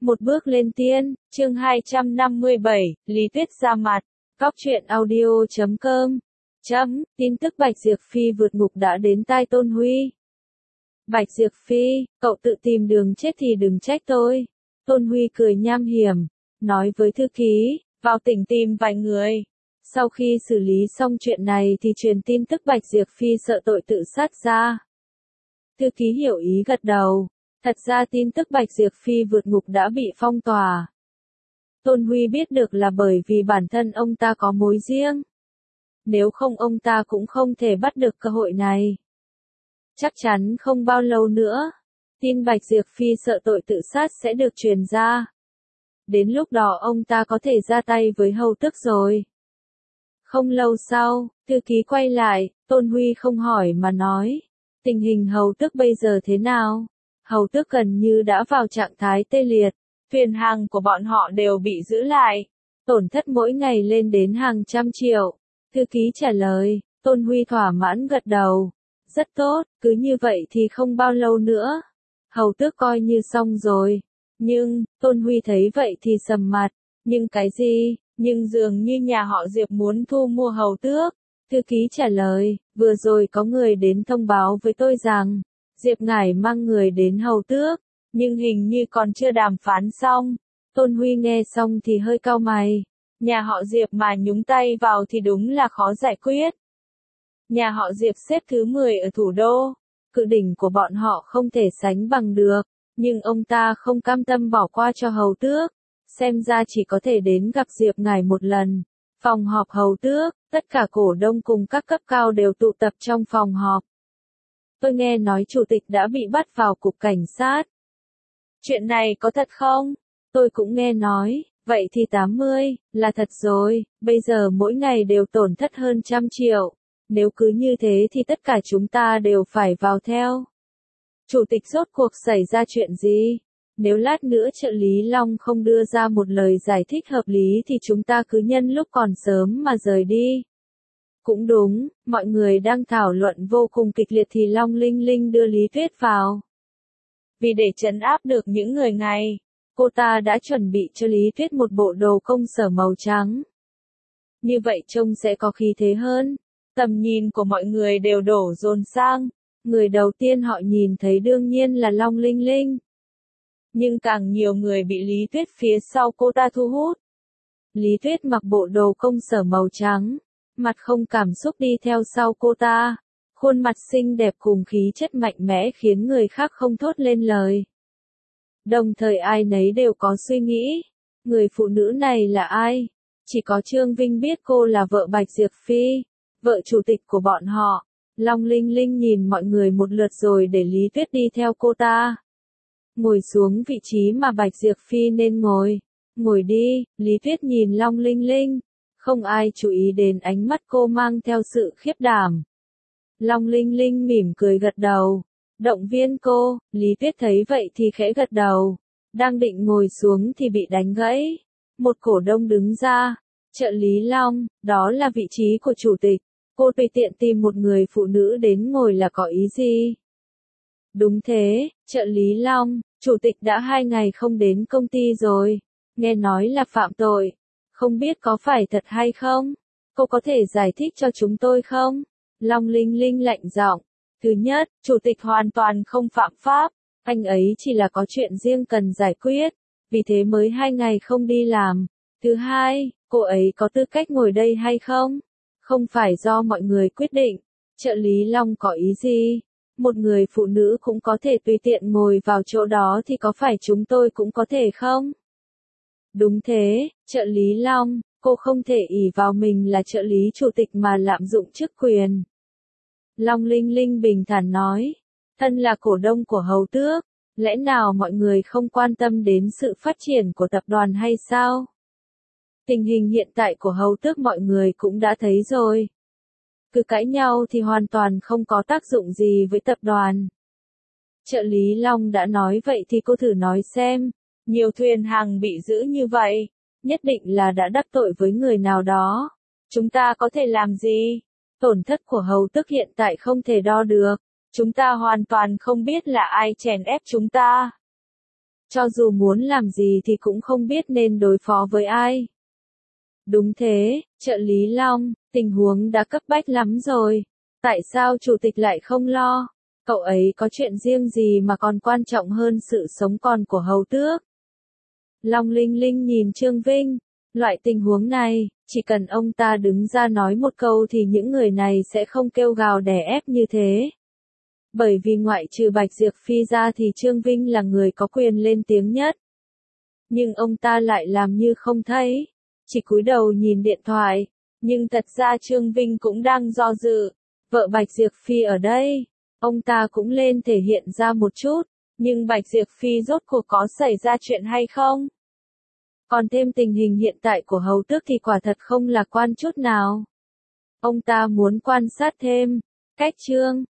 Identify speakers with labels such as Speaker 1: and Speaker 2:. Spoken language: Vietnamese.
Speaker 1: Một bước lên tiên, chương 257, Lý Tuyết ra mặt. Cóc truyện audio.com. Tin tức Bạch Diệp Phi vượt ngục đã đến tai Tôn Huy. Bạch Diệp Phi, cậu tự tìm đường chết thì đừng trách tôi. Tôn Huy cười nham hiểm, nói với thư ký, vào tỉnh tìm vài người. Sau khi xử lý xong chuyện này thì truyền tin tức Bạch Diệp Phi sợ tội tự sát ra. Thư ký hiểu ý gật đầu. Thật ra tin tức Bạch Diệp Phi vượt ngục đã bị phong tỏa. Tôn Huy biết được là bởi vì bản thân ông ta có mối riêng. Nếu không ông ta cũng không thể bắt được cơ hội này. Chắc chắn không bao lâu nữa, tin Bạch Diệp Phi sợ tội tự sát sẽ được truyền ra. Đến lúc đó ông ta có thể ra tay với Hầu Tước rồi. Không lâu sau, thư ký quay lại, Tôn Huy không hỏi mà nói. Tình hình Hầu Tước bây giờ thế nào? Hầu Tước gần như đã vào trạng thái tê liệt, thuyền hàng của bọn họ đều bị giữ lại, tổn thất mỗi ngày lên đến hàng trăm triệu. Thư ký trả lời, Tôn Huy thỏa mãn gật đầu. Rất tốt, cứ như vậy thì không bao lâu nữa. Hầu Tước coi như xong rồi. Nhưng, Tôn Huy thấy vậy thì sầm mặt. Nhưng cái gì? Nhưng dường như nhà họ Diệp muốn thu mua Hầu Tước. Thư ký trả lời, vừa rồi có người đến thông báo với tôi rằng, Diệp Ngải mang người đến Hầu Tước, nhưng hình như còn chưa đàm phán xong. Tôn Huy nghe xong thì hơi cau mày. Nhà họ Diệp mà nhúng tay vào thì đúng là khó giải quyết. Nhà họ Diệp xếp thứ 10 ở thủ đô, cự đỉnh của bọn họ không thể sánh bằng được, nhưng ông ta không cam tâm bỏ qua cho Hầu Tước, xem ra chỉ có thể đến gặp Diệp Ngải một lần. Phòng họp Hầu Tước, tất cả cổ đông cùng các cấp cao đều tụ tập trong phòng họp. Tôi nghe nói chủ tịch đã bị bắt vào cục cảnh sát. Chuyện này có thật không? Tôi cũng nghe nói, vậy thì 80, là thật rồi, bây giờ mỗi ngày đều tổn thất hơn 100 triệu. Nếu cứ như thế thì tất cả chúng ta đều phải vào theo. Chủ tịch rốt cuộc xảy ra chuyện gì? Nếu lát nữa trợ lý Long không đưa ra một lời giải thích hợp lý thì chúng ta cứ nhân lúc còn sớm mà rời đi. Cũng đúng, mọi người đang thảo luận vô cùng kịch liệt thì Long Linh Linh đưa Lý Tuyết vào. Vì để trấn áp được những người này, cô ta đã chuẩn bị cho Lý Tuyết một bộ đồ công sở màu trắng. Như vậy trông sẽ có khí thế hơn. Tầm nhìn của mọi người đều đổ dồn sang. Người đầu tiên họ nhìn thấy đương nhiên là Long Linh Linh. Nhưng càng nhiều người bị Lý Tuyết phía sau cô ta thu hút. Lý Tuyết mặc bộ đồ công sở màu trắng, mặt không cảm xúc đi theo sau cô ta. Khuôn mặt xinh đẹp cùng khí chất mạnh mẽ khiến người khác không thốt lên lời. Đồng thời ai nấy đều có suy nghĩ, người phụ nữ này là ai? Chỉ có Trương Vinh biết cô là vợ Bạch Diệp Phi, vợ chủ tịch của bọn họ. Long Linh Linh nhìn mọi người một lượt rồi để Lý Tuyết đi theo cô ta. Ngồi xuống vị trí mà Bạch Diệp Phi nên ngồi. Ngồi đi, Lý Tuyết nhìn Long Linh Linh. Không ai chú ý đến ánh mắt cô mang theo sự khiếp đảm. Long Linh Linh mỉm cười gật đầu. Động viên cô, Lý Tuyết thấy vậy thì khẽ gật đầu. Đang định ngồi xuống thì bị đánh gãy. Một cổ đông đứng ra. Trợ lý Long, đó là vị trí của chủ tịch. Cô tùy tiện tìm một người phụ nữ đến ngồi là có ý gì? Đúng thế, trợ lý Long, chủ tịch đã 2 ngày không đến công ty rồi. Nghe nói là phạm tội. Không biết có phải thật hay không? Cô có thể giải thích cho chúng tôi không? Long Linh Linh lạnh giọng. Thứ nhất, chủ tịch hoàn toàn không phạm pháp. Anh ấy chỉ là có chuyện riêng cần giải quyết. Vì thế mới 2 ngày không đi làm. Thứ hai, cô ấy có tư cách ngồi đây hay không? Không phải do mọi người quyết định. Trợ lý Long có ý gì? Một người phụ nữ cũng có thể tùy tiện ngồi vào chỗ đó thì có phải chúng tôi cũng có thể không? Đúng thế, trợ lý Long, cô không thể ỷ vào mình là trợ lý chủ tịch mà lạm dụng chức quyền. Long Linh Linh bình thản nói, thân là cổ đông của Hầu Tước, lẽ nào mọi người không quan tâm đến sự phát triển của tập đoàn hay sao? Tình hình hiện tại của Hầu Tước mọi người cũng đã thấy rồi. Cứ cãi nhau thì hoàn toàn không có tác dụng gì với tập đoàn. Trợ lý Long đã nói vậy thì cô thử nói xem, nhiều thuyền hàng bị giữ như vậy, nhất định là đã đắc tội với người nào đó. Chúng ta có thể làm gì? Tổn thất của Hầu Tước hiện tại không thể đo được. Chúng ta hoàn toàn không biết là ai chèn ép chúng ta. cho dù muốn làm gì thì cũng không biết nên đối phó với ai. Đúng thế, trợ lý Long, tình huống đã cấp bách lắm rồi. Tại sao chủ tịch lại không lo? Cậu ấy có chuyện riêng gì mà còn quan trọng hơn sự sống còn của hầu tước? Long Linh Linh nhìn Trương Vinh. Loại tình huống này, chỉ cần ông ta đứng ra nói một câu thì những người này sẽ không kêu gào đè ép như thế. Bởi vì ngoại trừ Bạch Diệp Phi ra thì Trương Vinh là người có quyền lên tiếng nhất. Nhưng ông ta lại làm như không thấy, chỉ cúi đầu nhìn điện thoại. Nhưng thật ra Trương Vinh cũng đang do dự. Vợ Bạch Diệp Phi ở đây, ông ta cũng lên thể hiện ra một chút. Nhưng Bạch Diệp Phi rốt cuộc có xảy ra chuyện hay không? Còn thêm tình hình hiện tại của hầu tước thì quả thật không lạc quan chút nào. Ông ta muốn quan sát thêm. Cách Trương